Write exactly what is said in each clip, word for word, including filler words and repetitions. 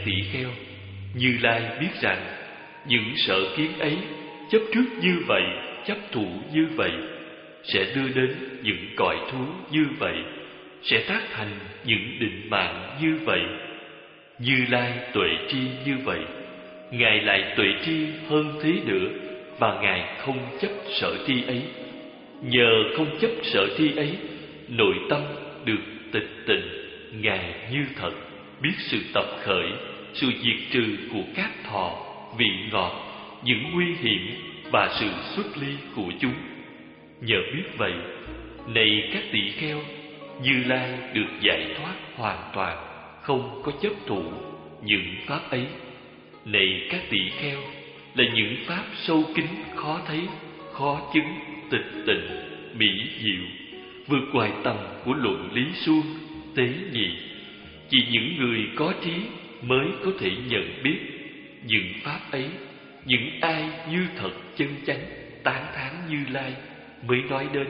tỷ kheo, Như Lai biết rằng những sở kiến ấy chấp trước như vậy, chấp thủ như vậy, sẽ đưa đến những cõi thú như vậy, sẽ tác thành những định mạng như vậy. Như Lai tuệ tri như vậy, Ngài lại tuệ tri hơn thế nữa, và Ngài không chấp sở tri ấy. Nhờ không chấp sở tri ấy, nội tâm được tịch tịnh, Ngài như thật, biết sự tập khởi, sự diệt trừ của các thọ, vị ngọt, những nguy hiểm và sự xuất ly của chúng. Nhờ biết vậy, này các tỷ kheo, Như Lai được giải thoát hoàn toàn, không có chấp thủ những pháp ấy. Này các tỷ kheo, là những pháp sâu kín, khó thấy, khó chứng, tịch tịnh, mỹ diệu, vượt ngoài tầm của luận lý suông, tế nhị. Chỉ những người có trí mới có thể nhận biết những pháp ấy. Những ai như thật chân chánh tán thán Như Lai mới nói đến.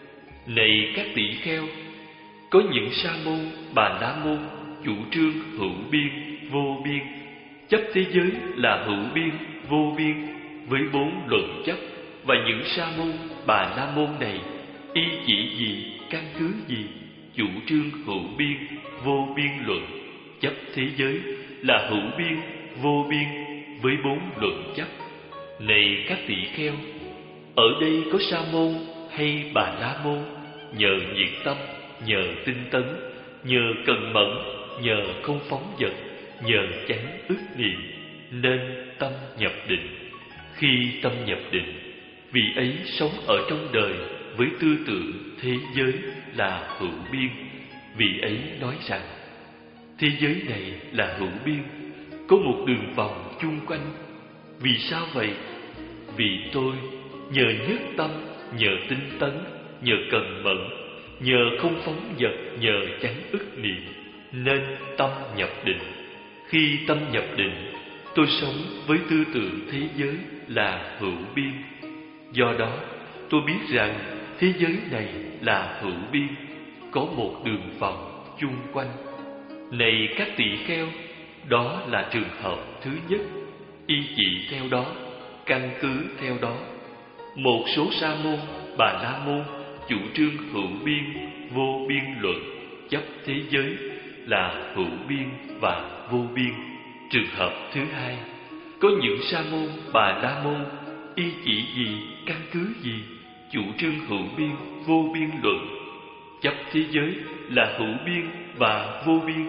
Này các tỷ kheo, có những sa môn, bà la môn chủ trương hữu biên, vô biên, chấp thế giới là hữu biên, vô biên với bốn luận chấp. Và những sa môn, bà la môn này y chỉ gì, căn cứ gì chủ trương hữu biên, vô biên luận, chấp thế giới là hữu biên, vô biên với bốn luận chấp. Này các tỷ kheo, ở đây có sa môn hay bà la môn nhờ nhiệt tâm, nhờ tinh tấn, nhờ cần mẫn, nhờ không phóng dật, nhờ chánh ức niệm, nên tâm nhập định. Khi tâm nhập định, vị ấy sống ở trong đời với tư tưởng thế giới là hữu biên. Vị ấy nói rằng thế giới này là hữu biên, có một đường vòng chung quanh. Vì sao vậy? Vì tôi nhờ nhất tâm, nhờ tinh tấn, nhờ cần mẫn, nhờ không phóng dật, nhờ chánh ức niệm, nên tâm nhập định. Khi tâm nhập định, tôi sống với tư tưởng thế giới là hữu biên. Do đó, tôi biết rằng thế giới này là hữu biên, có một đường vòng chung quanh. Này các tỷ kheo, đó là trường hợp thứ nhất. Y chỉ theo đó, căn cứ theo đó. Một số sa môn, bà la môn chủ trương hữu biên, vô biên luận, chấp thế giới là hữu biên và vô biên. Trường hợp thứ hai, có những sa môn, bà la môn y chỉ gì, căn cứ gì chủ trương hữu biên, vô biên luận, chấp thế giới là hữu biên và vô biên.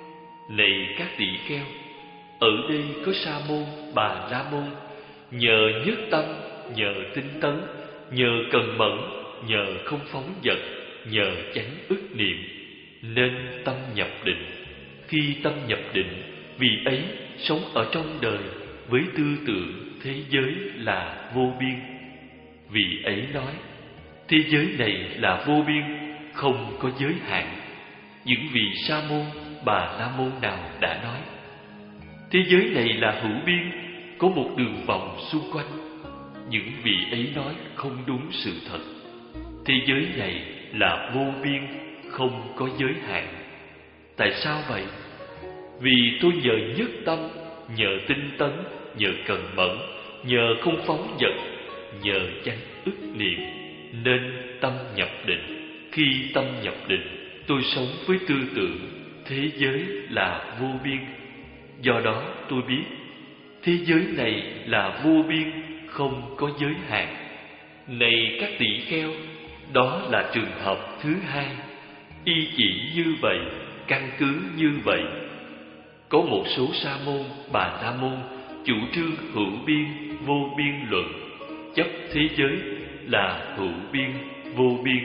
Này các tỷ kheo, ở đây có sa môn, bà la môn nhờ nhất tâm, nhờ tinh tấn, nhờ cần mẫn, nhờ không phóng dật, nhờ chánh ức niệm, nên tâm nhập định. Khi tâm nhập định, vị ấy sống ở trong đời với tư tưởng thế giới là vô biên. Vị ấy nói thế giới này là vô biên, không có giới hạn. Những vị sa môn, bà la môn nào đã nói thế giới này là hữu biên, có một đường vòng xung quanh. Những vị ấy nói không đúng sự thật. Thế giới này là vô biên, không có giới hạn. Tại sao vậy? Vì tôi nhờ nhất tâm, nhờ tinh tấn, nhờ cần mẫn, nhờ không phóng dật, nhờ chánh ức niệm, nên tâm nhập định. Khi tâm nhập định, tôi sống với tư tưởng thế giới là vô biên. Do đó tôi biết thế giới này là vô biên, không có giới hạn. Này các tỷ kheo, đó là trường hợp thứ hai. Y chỉ như vậy, căn cứ như vậy. Có một số sa môn, bà la môn chủ trương hữu biên, vô biên luận, chấp thế giới là hữu biên, vô biên.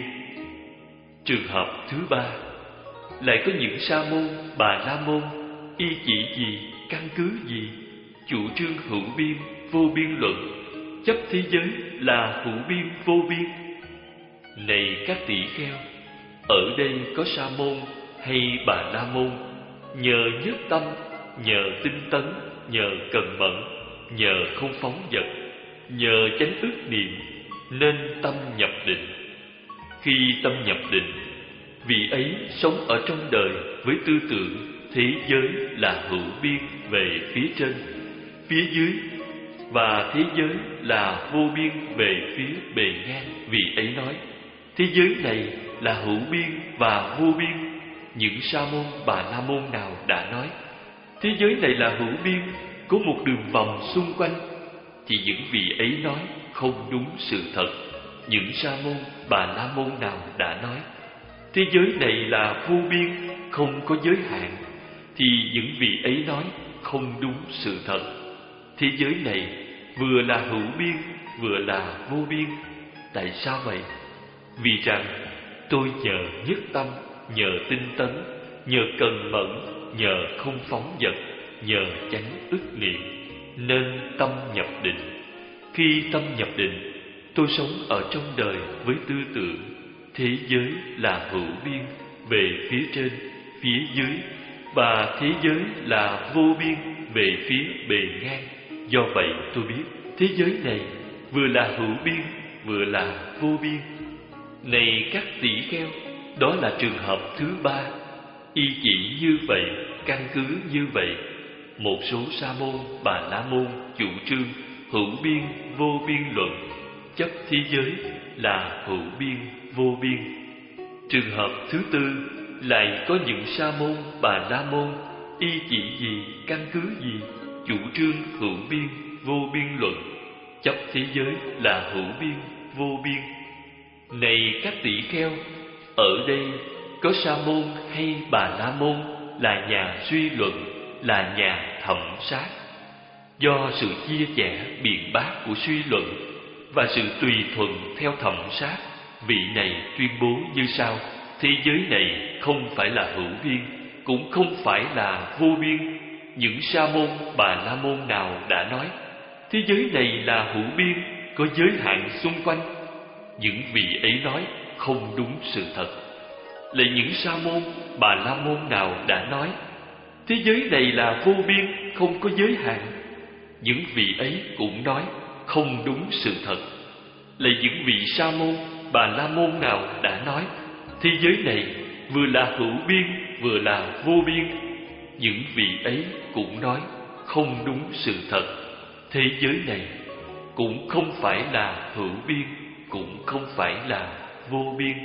Trường hợp thứ ba, lại có những sa môn, bà la môn y chỉ gì, căn cứ gì chủ trương hữu biên, vô biên luận, chấp thế giới là hữu biên, vô biên. Này các tỷ kheo, ở đây có sa môn hay bà la môn nhờ nhất tâm, nhờ tinh tấn, nhờ cần mẫn, nhờ không phóng dật, nhờ chánh ức niệm, nên tâm nhập định. Khi tâm nhập định, vị ấy sống ở trong đời với tư tưởng thế giới là hữu biên về phía trên, phía dưới, và thế giới là vô biên về phía bề ngang. Vị ấy nói, thế giới này là hữu biên và vô biên. Những sa môn bà la môn nào đã nói, thế giới này là hữu biên, có một đường vòng xung quanh, thì những vị ấy nói không đúng sự thật. Những sa môn bà la môn nào đã nói, thế giới này là vô biên, không có giới hạn, thì những vị ấy nói không đúng sự thật. Thế giới này vừa là hữu biên, vừa là vô biên. Tại sao vậy? Vì rằng tôi nhờ nhất tâm, nhờ tinh tấn, nhờ cần mẫn, nhờ không phóng dật, nhờ chánh ức niệm, nên tâm nhập định. Khi tâm nhập định, tôi sống ở trong đời với tư tưởng thế giới là hữu biên về phía trên, phía dưới, và thế giới là vô biên về phía bề ngang. Do vậy tôi biết thế giới này vừa là hữu biên, vừa là vô biên. Này các tỷ kheo, đó là trường hợp thứ ba. Y chỉ như vậy, căn cứ như vậy, một số sa môn bà la môn chủ trương hữu biên vô biên luận, chấp thế giới là hữu biên vô biên. Trường hợp thứ tư, lại có những sa môn bà la môn y chỉ gì, căn cứ gì, chủ trương hữu biên vô biên luận, chấp thế giới là hữu biên vô biên. Này các tỷ kheo, ở đây có sa môn hay bà la môn là nhà suy luận, là nhà thẩm sát. Do sự chia sẻ biện bác của suy luận và sự tùy thuận theo thẩm sát, vị này tuyên bố như sau: thế giới này không phải là hữu biên, cũng không phải là vô biên. Những sa môn bà la môn nào đã nói thế giới này là hữu biên, có giới hạn xung quanh? Những vị ấy nói không đúng sự thật. Lại những sa môn bà la môn nào đã nói thế giới này là vô biên, không có giới hạn? Những vị ấy cũng nói không đúng sự thật. Lại những vị sa môn bà la môn nào đã nói thế giới này vừa là hữu biên, vừa là vô biên? Những vị ấy cũng nói không đúng sự thật. Thế giới này cũng không phải là hữu biên, cũng không phải là vô biên.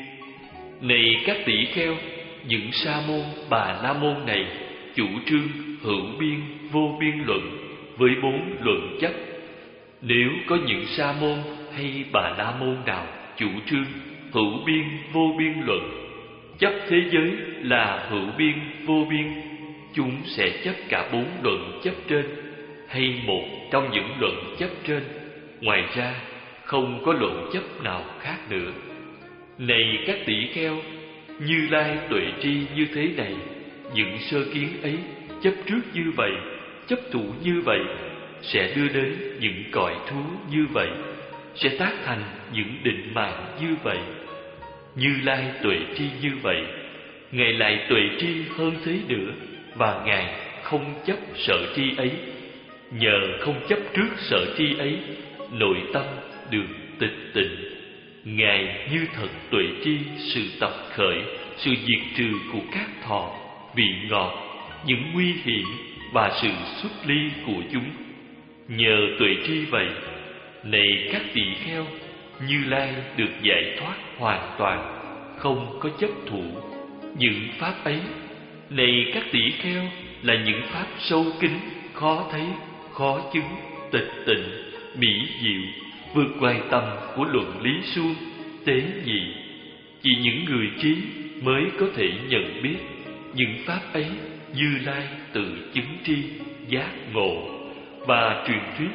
Này các tỷ kheo, những sa môn bà la môn này chủ trương hữu biên vô biên luận với bốn luận chấp. Nếu có những sa môn hay bà la môn nào chủ trương hữu biên vô biên luận, chấp thế giới là hữu biên vô biên, chúng sẽ chấp cả bốn luận chấp trên, hay một trong những luận chấp trên. Ngoài ra không có luận chấp nào khác nữa. Này các tỷ kheo, Như Lai tuệ tri như thế này, những sơ kiến ấy chấp trước như vậy, chấp thủ như vậy, sẽ đưa đến những cõi thú như vậy, sẽ tác thành những định mạng như vậy. Như Lai tuệ tri như vậy, Ngài lại tuệ tri hơn thế nữa, và Ngài không chấp sợ tri ấy. Nhờ không chấp trước sợ tri ấy, nội tâm được tịch tịnh. Ngài như thật tuệ tri sự tập khởi, sự diệt trừ của các thọ, vị ngọt, những nguy hiểm và sự xuất ly của chúng. Nhờ tuệ tri vậy, này các tỷ kheo, Như Lai được giải thoát hoàn toàn, không có chấp thủ. Những pháp ấy, này các tỷ kheo, là những pháp sâu kín, khó thấy, khó chứng, tịch tịnh, mỹ diệu, vượt ngoài tầm của luận lý suông, tế nhị. Chỉ những người trí mới có thể nhận biết những pháp ấy. Như Lai tự chứng tri, giác ngộ và truyền thuyết.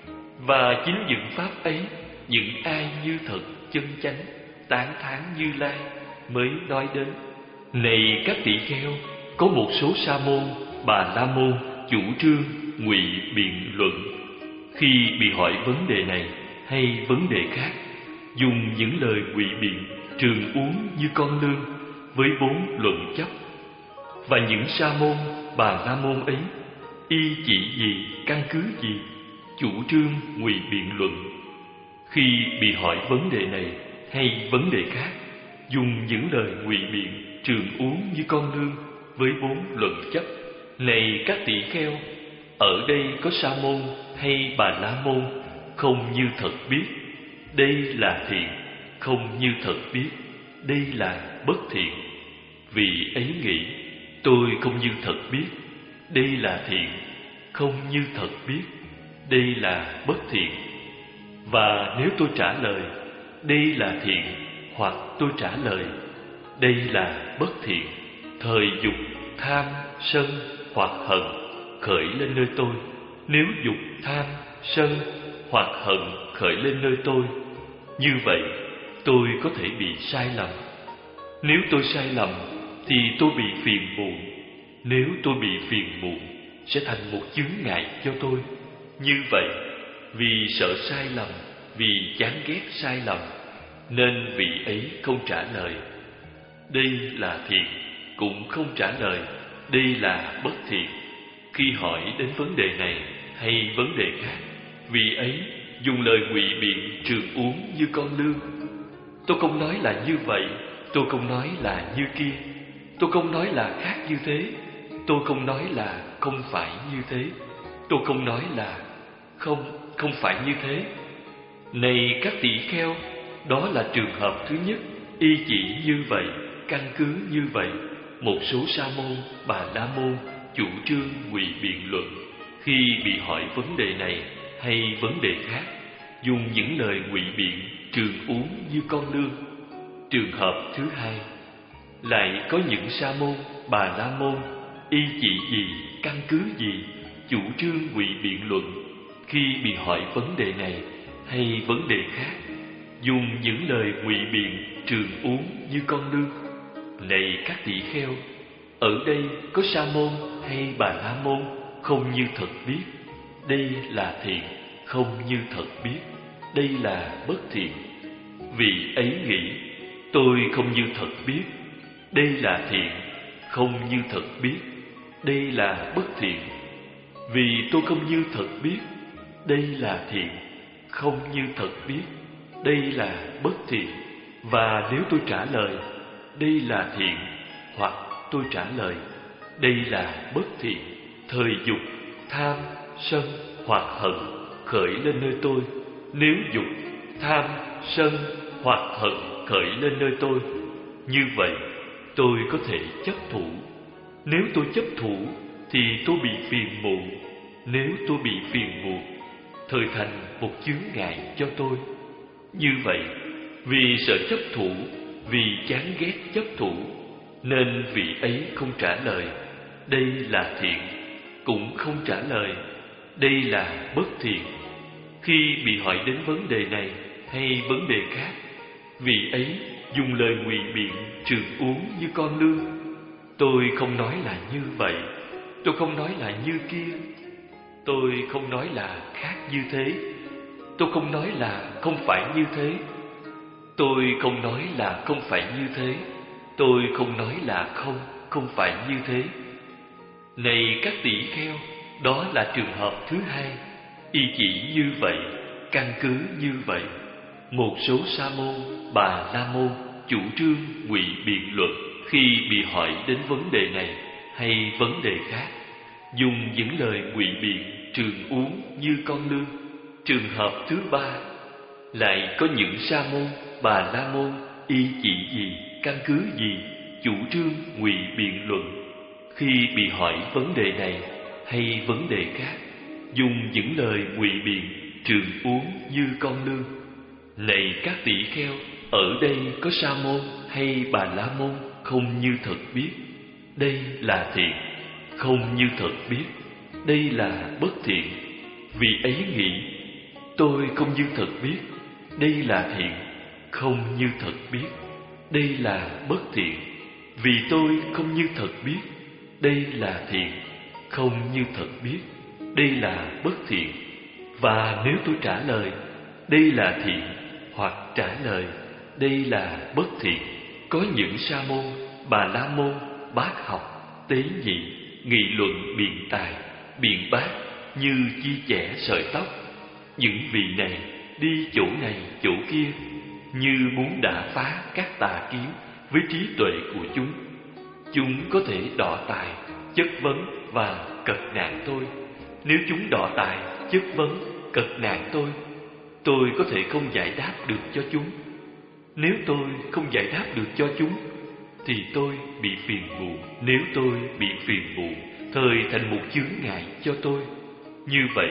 Và chính những pháp ấy, những ai như thật chân chánh tán thán Như Lai mới nói đến. Này các tỷ kheo, có một số sa môn bà la môn chủ trương ngụy biện luận. Khi bị hỏi vấn đề này hay vấn đề khác, dùng những lời ngụy biện trường uống như con lương với bốn luận chấp. Và những sa môn bà la môn ấy y chỉ gì, căn cứ gì, chủ trương ngụy biện luận. Khi bị hỏi vấn đề này hay vấn đề khác, dùng những lời ngụy biện trường uống như con lương với bốn luận chấp. Này các tỷ kheo, ở đây có Sa môn hay Bà La môn không như thật biết, đây là thiện. Không như thật biết, đây là bất thiện. Vì ấy nghĩ, tôi không như thật biết, đây là thiện. Không như thật biết, đây là bất thiện. Và nếu tôi trả lời, đây là thiện, hoặc tôi trả lời, đây là bất thiện, thời dục, tham, sân hoặc hận khởi lên nơi tôi. Nếu dục, tham, sân hoặc hận khởi lên nơi tôi, như vậy tôi có thể bị sai lầm. Nếu tôi sai lầm thì tôi bị phiền muộn. Nếu tôi bị phiền muộn sẽ thành một chướng ngại cho tôi. Như vậy, vì sợ sai lầm, vì chán ghét sai lầm, nên vị ấy không trả lời đây là thiện, cũng không trả lời đây là bất thiện. Khi hỏi đến vấn đề này hay vấn đề khác, vị ấy dùng lời ngụy biện trường uống như con lươn. Tôi không nói là như vậy, tôi không nói là như kia, tôi không nói là khác như thế, tôi không nói là không phải như thế, tôi không nói là không, không phải như thế. Này các tỷ kheo, đó là trường hợp thứ nhất, y chỉ như vậy, căn cứ như vậy. Một số Sa môn, Bà La môn chủ trương ngụy biện luận. Khi bị hỏi vấn đề này hay vấn đề khác, dùng những lời ngụy biện trường uống như con lươn. Trường hợp thứ hai, lại có những Sa môn, Bà La môn y chỉ gì, căn cứ gì chủ trương ngụy biện luận. Khi bị hỏi vấn đề này hay vấn đề khác, dùng những lời ngụy biện trường uống như con lươn. Này các tỷ kheo, ở đây có Sa môn hay Bà La môn không như thật biết, đây là thiện. Không như thật biết, đây là bất thiện. Vì ấy nghĩ, tôi không như thật biết, đây là thiện. Không như thật biết, đây là bất thiện. Vì tôi không như thật biết, đây là thiện. Không như thật biết, đây là bất thiện. Và nếu tôi trả lời, đây là thiện, hoặc tôi trả lời, đây là bất thiện, thời dục, tham, sân hoặc hận khởi lên nơi tôi. Nếu dục, tham, sân hoặc hận khởi lên nơi tôi, như vậy tôi có thể chấp thủ. Nếu tôi chấp thủ thì tôi bị phiền muộn. Nếu tôi bị phiền muộn, thời thành một chướng ngại cho tôi. Như vậy, vì sợ chấp thủ, vì chán ghét chấp thủ, nên vị ấy không trả lời đây là thiện, cũng không trả lời đây là bất thiện. Khi bị hỏi đến vấn đề này hay vấn đề khác, vị ấy dùng lời ngụy biện trường uống như con lươn. Tôi không nói là như vậy, tôi không nói là như kia, tôi không nói là khác như thế, tôi không nói là không phải như thế, tôi không nói là không phải như thế, tôi không nói là không, không phải như thế. Này các tỷ kheo, đó là trường hợp thứ hai, y chỉ như vậy, căn cứ như vậy. Một số Sa môn, Bà La môn chủ trương ngụy biện luận. Khi bị hỏi đến vấn đề này hay vấn đề khác, dùng những lời ngụy biện trường uống như con lươn. Trường hợp thứ ba, lại có những Sa môn, Bà La môn y chỉ gì, căn cứ gì chủ trương ngụy biện luận. Khi bị hỏi vấn đề này hay vấn đề khác, dùng những lời ngụy biện trường uống như con lươn. Này các tỷ kheo, ở đây có Sa môn hay Bà La môn không như thật biết, đây là thiện. Không như thật biết, đây là bất thiện. Vì ấy nghĩ, tôi không như thật biết, đây là thiện. Không như thật biết, đây là bất thiện. Vì tôi không như thật biết, đây là thiện. Không như thật biết, đây là bất thiện. Và nếu tôi trả lời, đây là thiện, hoặc trả lời, đây là bất thiện, có những Sa môn, Bà La môn bác học, tế nhị, nghị luận biện tài, biện bác như chia chẻ sợi tóc. Những vị này đi chỗ này chỗ kia, như muốn đả phá các tà kiến với trí tuệ của chúng. Chúng có thể đọ tài, chất vấn và cật nạn tôi. Nếu chúng đọ tài, chất vấn, cật nạn tôi, tôi có thể không giải đáp được cho chúng. Nếu tôi không giải đáp được cho chúng, thì tôi bị phiền muộn. Nếu tôi bị phiền muộn, thời thành một chướng ngại cho tôi. Như vậy,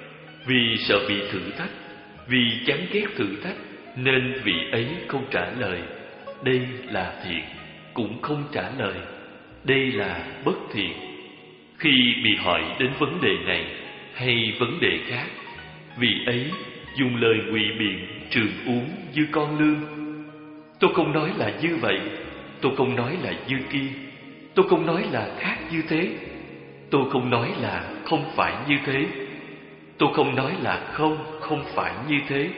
vì sợ bị thử thách, vì chán ghét thử thách, nên vị ấy không trả lời đây là thiện, cũng không trả lời đây là bất thiện. Khi bị hỏi đến vấn đề này hay vấn đề khác, vị ấy dùng lời ngụy biện trường uống như con lươn. Tôi không nói là như vậy, tôi không nói là như kia, tôi không nói là khác như thế, tôi không nói là không phải như thế, tôi không nói là không, không phải như thế.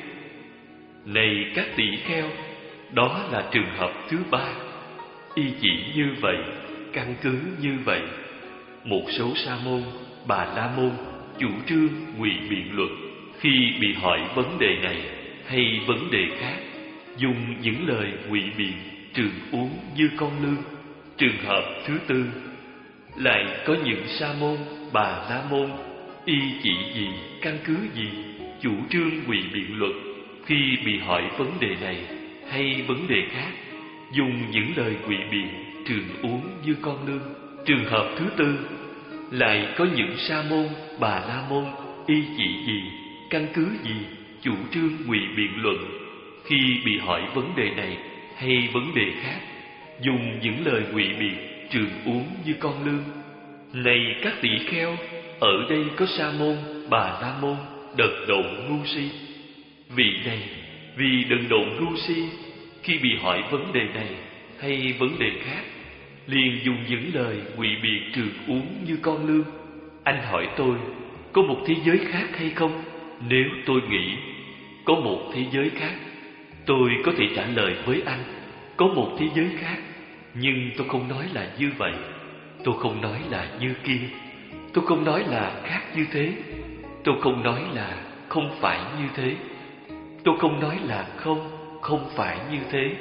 Này các tỷ kheo, đó là trường hợp thứ ba. Y chỉ như vậy, căn cứ như vậy, một số sa môn, bà la môn chủ trương ngụy biện luận. Khi bị hỏi vấn đề này hay vấn đề khác, dùng những lời ngụy biện trường uống như con lươn. Trường hợp thứ tư, lại có những sa môn, bà la môn y chỉ gì, căn cứ gì chủ trương ngụy biện luận. Khi bị hỏi vấn đề này hay vấn đề khác, dùng những lời ngụy biện trường uống như con lươn. Trường hợp thứ tư, lại có những sa môn, bà la môn y chỉ gì, căn cứ gì chủ trương ngụy biện luận. Khi bị hỏi vấn đề này hay vấn đề khác, dùng những lời ngụy biện trường uống như con lươn. Này các tỷ kheo, ở đây có sa môn, bà la môn đần độn ngu si. Vị này vì đần độn ngu si, khi bị hỏi vấn đề này hay vấn đề khác, liền dùng những lời ngụy biện trường uống như con lươn. Anh hỏi tôi có một thế giới khác hay không? Nếu tôi nghĩ có một thế giới khác, tôi có thể trả lời với anh có một thế giới khác. Nhưng tôi không nói là như vậy, tôi không nói là như kia, tôi không nói là khác như thế, tôi không nói là không phải như thế, tôi không nói là không, không phải như thế.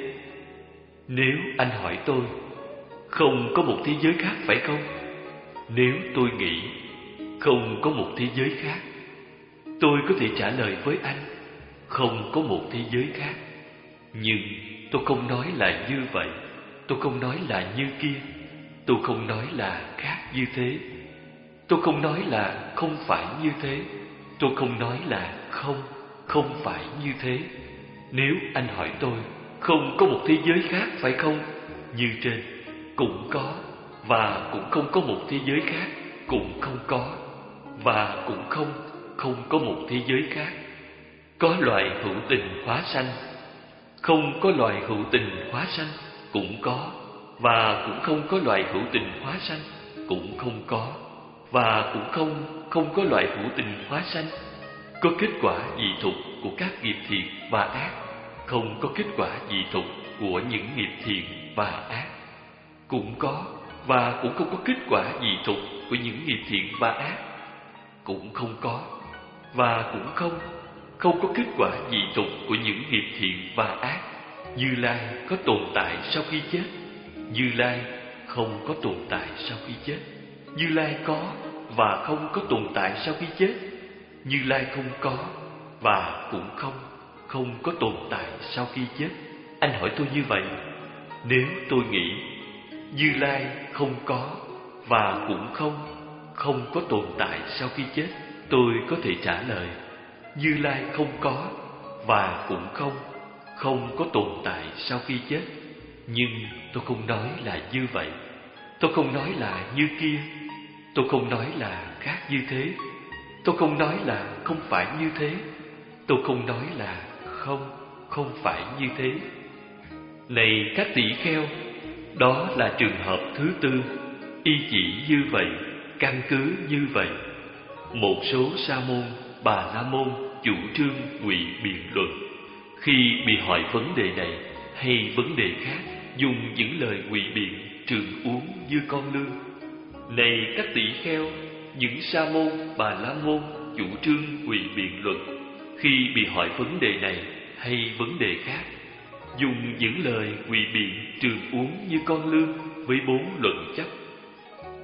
Nếu anh hỏi tôi không có một thế giới khác phải không? Nếu tôi nghĩ không có một thế giới khác, tôi có thể trả lời với anh không có một thế giới khác. Nhưng tôi không nói là như vậy, tôi không nói là như kia, tôi không nói là khác như thế, tôi không nói là không phải như thế, tôi không nói là không, không phải như thế. Nếu anh hỏi tôi không có một thế giới khác phải không? Như trên, cũng có, và cũng không có một thế giới khác, cũng không có, và cũng không, không có một thế giới khác. Có loài hữu tình hóa sanh, không có loài hữu tình hóa sanh, cũng có, và cũng không có loài hữu tình hóa sanh, cũng không có, và cũng không, không có loài hữu tình hóa sanh. Có kết quả dị thục của các nghiệp thiện và ác, không có kết quả dị thục của những nghiệp thiện và ác. Cũng có, và cũng không có kết quả dị thục của những nghiệp thiện và ác. Cũng không có, và cũng không, không có kết quả dị thục của những nghiệp thiện và ác. Như Lai có tồn tại sau khi chết, Như Lai không có tồn tại sau khi chết. Như Lai có và không có tồn tại sau khi chết. Như Lai không có và cũng không, không có tồn tại sau khi chết. Anh hỏi tôi như vậy, nếu tôi nghĩ Như Lai không có và cũng không, không có tồn tại sau khi chết, tôi có thể trả lời Như Lai không có và cũng không, không có tồn tại sau khi chết. Nhưng tôi không nói là như vậy, tôi không nói là như kia, tôi không nói là khác như thế, tôi không nói là không phải như thế, tôi không nói là không, không phải như thế. Này các tỷ kheo, đó là trường hợp thứ tư. Y chỉ như vậy, căn cứ như vậy. Một số sa môn, bà la môn chủ trương ngụy biện luận. Khi bị hỏi vấn đề này hay vấn đề khác, dùng những lời ngụy biện trường uống như con lươn. Này các tỷ kheo, những sa môn, bà la môn chủ trương ngụy biện luận. Khi bị hỏi vấn đề này hay vấn đề khác, dùng những lời ngụy biện trường uống như con lươn với bốn luận chấp.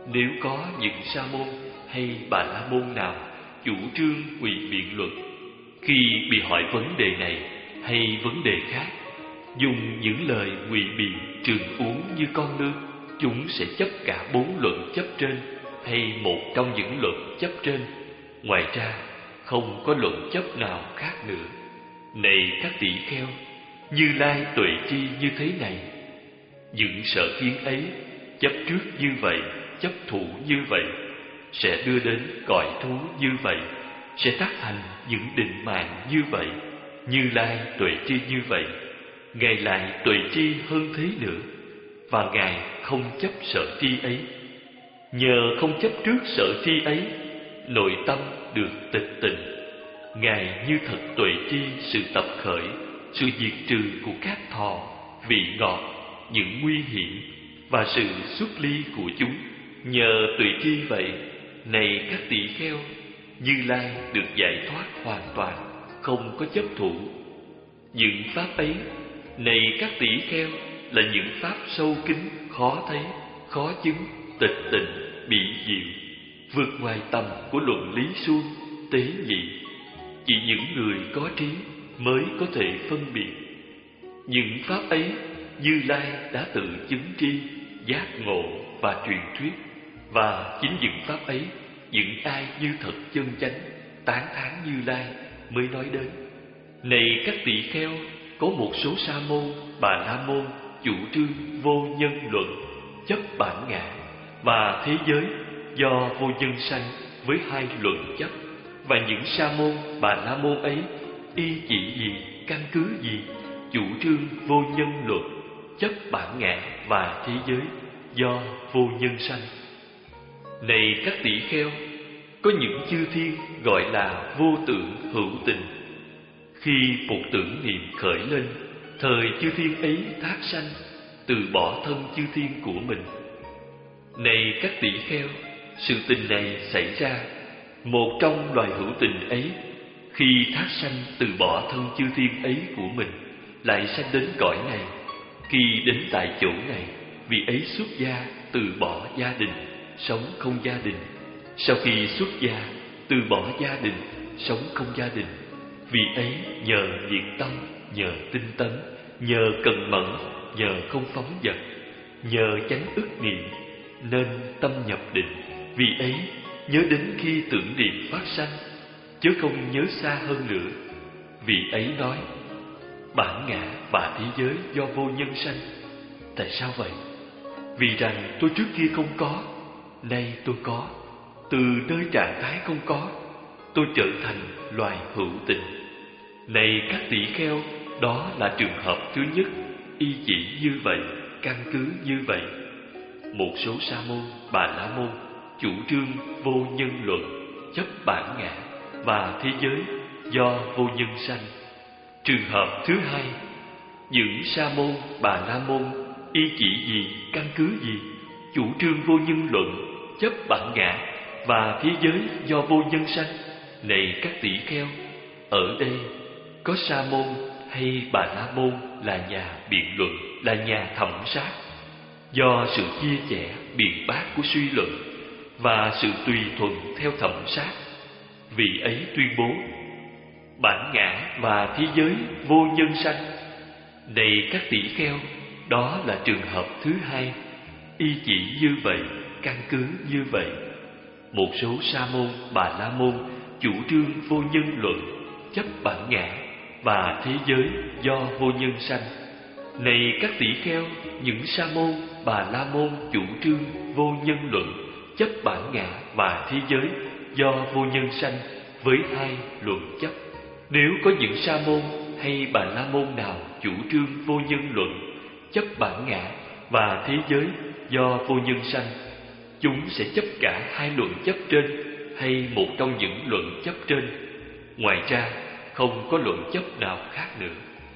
Nếu có những sa môn hay bà la môn nào chủ trương ngụy biện luận, khi bị hỏi vấn đề này hay vấn đề khác, dùng những lời ngụy biện trường uống như con lươn, chúng sẽ chấp cả bốn luận chấp trên hay một trong những luận chấp trên. Ngoài ra không có luận chấp nào khác nữa. Này các tỷ kheo, Như Lai tuệ tri như thế này. Những sở kiến ấy chấp trước như vậy, chấp thủ như vậy, sẽ đưa đến cõi thú như vậy, sẽ tác thành những định mạng như vậy. Như Lai tuệ tri như vậy, Ngài lại tuệ tri hơn thế nữa, và Ngài không chấp sở tri ấy. Nhờ không chấp trước sở tri ấy, nội tâm được tịch tịnh. Ngài như thật tuệ tri sự tập khởi, sự diệt trừ của các thọ, vị ngọt, những nguy hiểm và sự xuất ly của chúng. Nhờ tuệ tri vậy, này các tỷ kheo, Như Lai được giải thoát hoàn toàn, không có chấp thủ. Những pháp ấy, này các tỷ kheo, là những pháp sâu kín, khó thấy, khó chứng, tịch tịnh, bị diệu, vượt ngoài tầm của luận lý suông, tế nhị. Chỉ những người có trí mới có thể phân biệt. Những pháp ấy, Như Lai đã tự chứng tri, giác ngộ và truyền thuyết. Và chính những pháp ấy, những ai như thật chân chánh, tán thán Như Lai mới nói đến. Này các tỷ kheo, có một số sa môn, bà la môn chủ trương vô nhân luận, chấp bản ngã và thế giới do vô nhân sanh với hai luận chấp. Và những sa môn, bà la môn ấy y chỉ gì, căn cứ gì chủ trương vô nhân luận, chấp bản ngã và thế giới do vô nhân sanh. Này các tỷ kheo, có những chư thiên gọi là vô tưởng hữu tình. Khi một tưởng niệm khởi lên, thời chư thiên ấy thác sanh, từ bỏ thân chư thiên của mình. Này các tỷ kheo, sự tình này xảy ra, một trong loài hữu tình ấy, khi thác sanh từ bỏ thân chư thiên ấy của mình, lại sanh đến cõi này. Khi đến tại chỗ này, vị ấy xuất gia, từ bỏ gia đình, sống không gia đình. Sau khi xuất gia, từ bỏ gia đình, sống không gia đình, vị ấy nhờ nhiệt tâm, nhờ tinh tấn, nhờ cần mẫn, nhờ không phóng dật, nhờ chánh ức niệm, nên tâm nhập định. Vị ấy nhớ đến khi tưởng niệm phát sanh, chứ không nhớ xa hơn nữa. Vị ấy nói: bản ngã và thế giới do vô nhân sanh. Tại sao vậy? Vì rằng tôi trước kia không có, nay tôi có. Từ nơi trạng thái không có, tôi trở thành loài hữu tình. Này các tỷ kheo, đó là trường hợp thứ nhất, y chỉ như vậy, căn cứ như vậy. Một số sa môn, bà la môn chủ trương vô nhân luận, chấp bản ngã và thế giới do vô nhân sanh. Trường hợp thứ hai, những sa môn, bà la môn y chỉ gì, căn cứ gì chủ trương vô nhân luận, chấp bản ngã và thế giới do vô nhân sanh. Này các tỷ kheo, ở đây có sa môn hay bà la môn là nhà biện luận, là nhà thẩm sát. Do sự chia sẻ biện bác của suy luận và sự tùy thuận theo thẩm sát, vị ấy tuyên bố bản ngã và thế giới vô nhân sanh. Này các tỷ kheo, đó là trường hợp thứ hai, y chỉ như vậy, căn cứ như vậy. Một số sa môn, bà la môn chủ trương vô nhân luận, chấp bản ngã và thế giới do vô nhân sanh. Này các tỷ kheo, những sa môn, bà la môn chủ trương vô nhân luận, chấp bản ngã và thế giới do vô nhân sanh với hai luận chấp. Nếu có những sa môn hay bà la môn nào chủ trương vô nhân luận, chấp bản ngã và thế giới do vô nhân sanh, chúng sẽ chấp cả hai luận chấp trên hay một trong những luận chấp trên. Ngoài ra không có luận chấp nào khác nữa.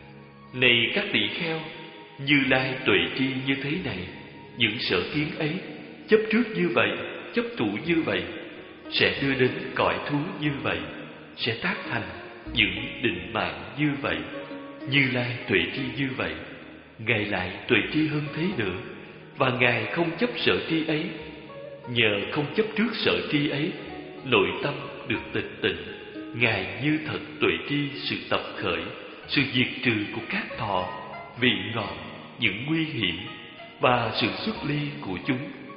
Này các tỷ kheo, Như Lai tuệ tri như thế này. Những sở kiến ấy chấp trước như vậy, chấp thủ như vậy, sẽ đưa đến cõi thú như vậy, sẽ tác thành những định mạng như vậy. Như Lai tuệ tri như vậy, Ngài lại tuệ tri hơn thế nữa, và Ngài không chấp sở tri ấy. nhờ không chấp trước sở tri ấy, nội tâm được tịch tịnh. Ngài như thật tuệ tri sự tập khởi, sự diệt trừ của các thọ, vị ngọt, những nguy hiểm và sự xuất ly của chúng.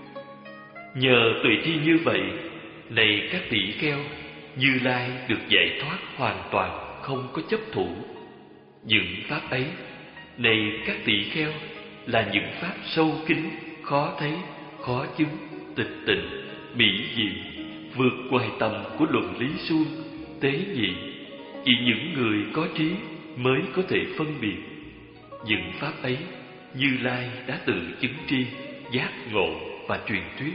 Nhờ tuệ tri như vậy, này các tỷ kheo, Như Lai được giải thoát hoàn toàn, không có chấp thủ. Những pháp ấy, này các tỷ kheo, là những pháp sâu kín, khó thấy, khó chứng, tịch tịnh, mỹ diệu, vượt ngoài tầm của luận lý suông, tế nhị. Chỉ những người có trí mới có thể phân biệt. Những pháp ấy, Như Lai đã tự chứng tri, giác ngộ và truyền thuyết.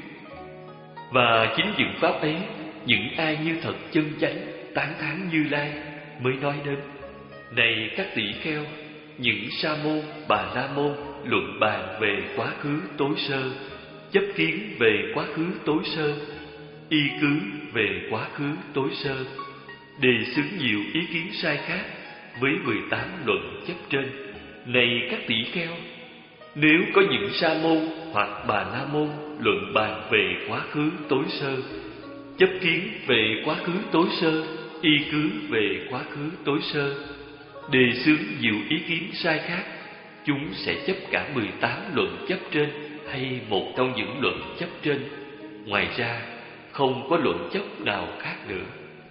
Và chính những pháp ấy, những ai như thật chân chánh tán thán Như Lai mới nói đến. Này các tỷ kheo, những sa môn, bà la môn luận bàn về quá khứ tối sơ, chấp kiến về quá khứ tối sơ, y cứ về quá khứ tối sơ, đề xướng nhiều ý kiến sai khác với mười tám luận chấp trên. Này các tỷ kheo, nếu có những sa môn hoặc bà la môn luận bàn về quá khứ tối sơ, chấp kiến về quá khứ tối sơ, y cứ về quá khứ tối sơ, đề xướng nhiều ý kiến sai khác, chúng sẽ chấp cả mười tám luận chấp trên hay một trong những luận chấp trên. Ngoài ra, không có luận chấp nào khác nữa.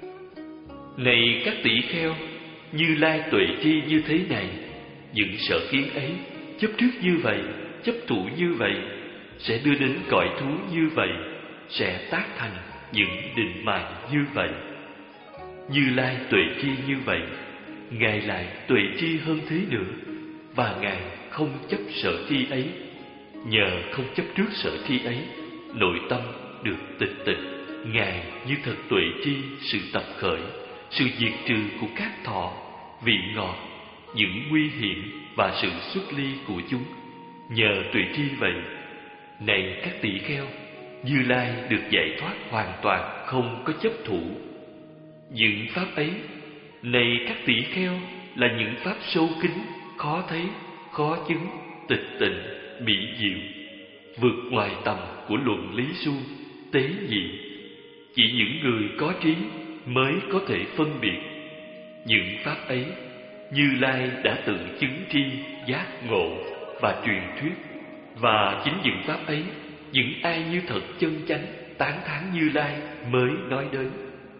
Này các tỷ kheo, Như Lai tuệ tri như thế này, những sở kiến ấy, chấp trước như vậy, chấp thủ như vậy, sẽ đưa đến cõi thú như vậy, sẽ tác thành những định mạng như vậy. Như Lai tuệ tri như vậy, Ngài lại tuệ tri hơn thế nữa, và Ngài không chấp sở tri ấy. Nhờ không chấp trước sở tri ấy, nội tâm được tịch tịnh. Ngài như thật tuệ tri sự tập khởi, sự diệt trừ của các thọ, vị ngọt, những nguy hiểm và sự xuất ly của chúng. Nhờ tuệ tri vậy, này các tỷ kheo, Như Lai được giải thoát hoàn toàn, không có chấp thủ. Những pháp ấy, này các tỷ kheo, là những pháp sâu kín, khó thấy, khó chứng, tịch tịnh, mỹ diệu, vượt ngoài tầm của luận lý suông, tế nhị. Chỉ những người có trí mới có thể phân biệt. Những pháp ấy, Như Lai đã tự chứng tri, giác ngộ và truyền thuyết. Và chính những pháp ấy, những ai như thật chân chánh tán thán Như Lai mới nói đến.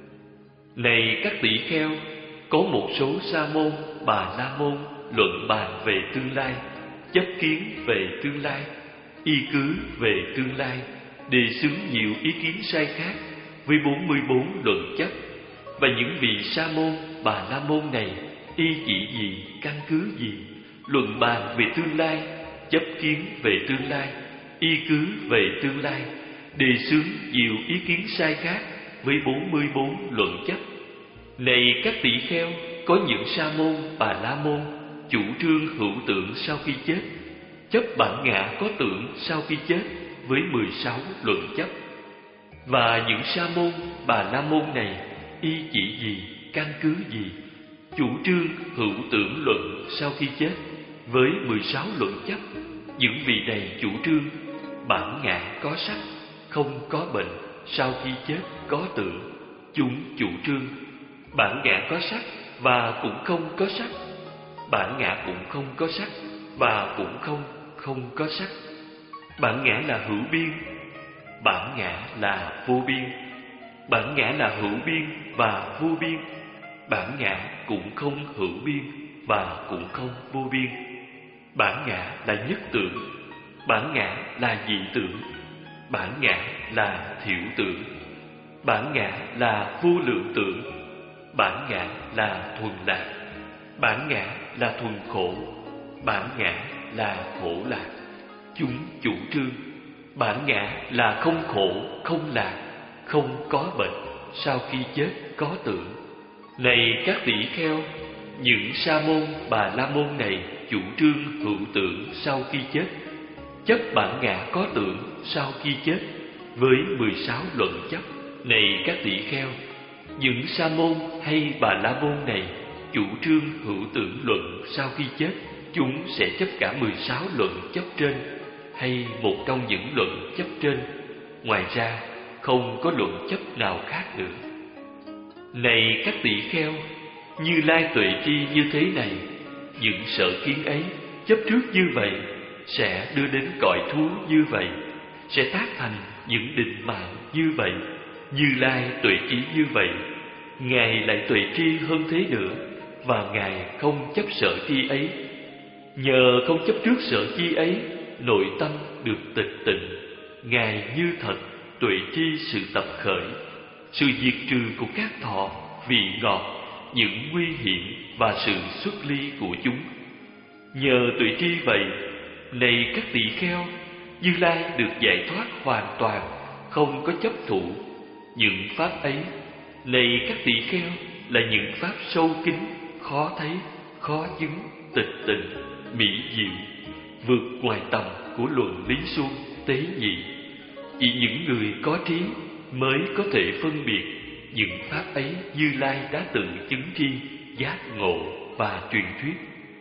Này các tỷ kheo, có một số sa môn, bà la môn luận bàn về tương lai, chấp kiến về tương lai, y cứ về tương lai, đề xướng nhiều ý kiến sai khác với bốn mươi bốn luận chấp. Và những vị sa môn, bà la môn này y chỉ gì, căn cứ gì, luận bàn về tương lai, chấp kiến về tương lai, y cứ về tương lai, đề xướng nhiều ý kiến sai khác với bốn mươi bốn luận chấp. Này các tỷ kheo, có những sa môn, bà la môn chủ trương hữu tượng sau khi chết, chấp bản ngã có tượng sau khi chết với mười sáu luận chấp. Và những sa môn, bà la môn này y chỉ gì, căn cứ gì, chủ trương hữu tưởng luận sau khi chết với mười sáu luận chấp. Những vị này chủ trương bản ngã có sắc, không có bệnh, sau khi chết có tượng. Chúng chủ trương bản ngã có sắc và cũng không có sắc, bản ngã cũng không có sắc và cũng không không có sắc. Bản ngã là hữu biên, bản ngã là vô biên, bản ngã là hữu biên và vô biên, bản ngã cũng không hữu biên và cũng không vô biên. Bản ngã là nhất tượng, bản ngã là dị tượng, bản ngã là thiểu tượng, bản ngã là vô lượng tượng, bản ngã là thuần lạc, bản ngã là thuần khổ, bản ngã là khổ lạc. Chúng chủ trương bản ngã là không khổ, không lạc, không có bệnh, sau khi chết có tượng. Này các tỷ kheo, những sa môn, bà la môn này chủ trương hữu tượng sau khi chết, chấp bản ngã có tượng sau khi chết với mười sáu luận chấp. Này các tỷ kheo, những sa môn hay bà la môn này chủ trương hữu tượng luận sau khi chết, chúng sẽ chấp cả mười sáu luận chấp trên hay một trong những luận chấp trên. ngoài ra không có luận chấp nào khác nữa. Này các tỷ kheo, Như Lai tuệ tri như thế này, những sở kiến ấy chấp trước như vậy sẽ đưa đến cõi thú như vậy, sẽ tác thành những định mạng như vậy. Như Lai tuệ trí như vậy, Ngài lại tuệ tri hơn thế nữa, và Ngài không chấp sở tri ấy. Nhờ không chấp trước sở tri ấy, nội tâm được tịch tịnh. Ngài như thật tuệ tri sự tập khởi, sự diệt trừ của các thọ, vị ngọt, những nguy hiểm và sự xuất ly của chúng. Nhờ tuệ tri vậy, này các tỳ kheo, Như Lai được giải thoát hoàn toàn, không có chấp thủ. Những pháp ấy, này các tỳ kheo, là những pháp sâu kín, khó thấy, khó chứng, tịch tịnh, mỹ diệu, vượt ngoài tầm của luận lý suông, tế nhị. Chỉ những người có trí mới có thể phân biệt những pháp ấy Như Lai đã tự chứng tri, giác ngộ và truyền thuyết.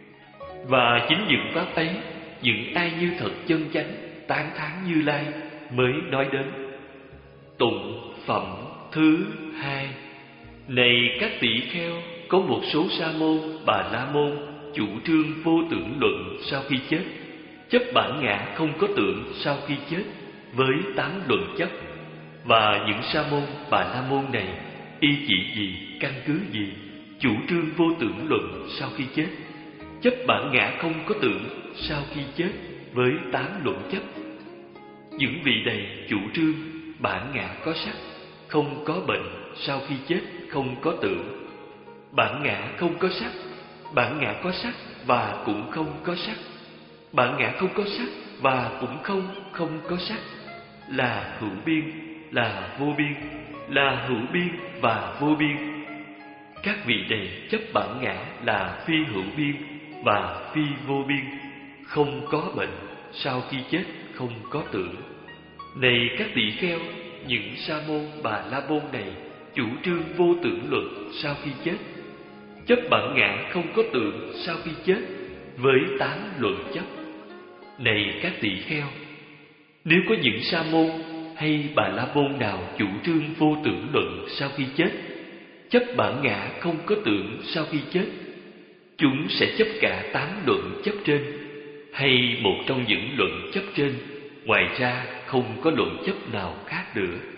Và chính những pháp ấy, những ai như thật chân chánh tán thán Như Lai mới nói đến. Tụng phẩm thứ hai. Này các tỷ kheo, có một số sa môn, bà la môn chủ trương vô tưởng luận sau khi chết, chấp bản ngã không có tưởng sau khi chết với tám luận chấp. Và những sa môn, bà la môn này y chỉ gì, căn cứ gì chủ trương vô tưởng luận sau khi chết, chấp bản ngã không có tưởng sau khi chết với tám luận chấp? Những vị này chủ trương bản ngã có sắc, không có bệnh, sau khi chết không có tưởng. Bản ngã không có sắc, bản ngã có sắc và cũng không có sắc. Bản ngã không có sắc và cũng không không có sắc, là hữu biên, là vô biên, là hữu biên và vô biên. Các vị này chấp bản ngã là phi hữu biên và phi vô biên, không có bệnh, sau khi chết không có tưởng. Này các tỷ kheo, những sa môn, bà la môn này chủ trương vô tưởng luận sau khi chết, chấp bản ngã không có tưởng sau khi chết với tám luận chấp. Này các tỷ kheo, nếu có những sa môn hay bà la môn nào chủ trương vô tưởng luận sau khi chết, chấp bản ngã không có tưởng sau khi chết, chúng sẽ chấp cả tám luận chấp trên, hay một trong những luận chấp trên, ngoài ra không có luận chấp nào khác nữa.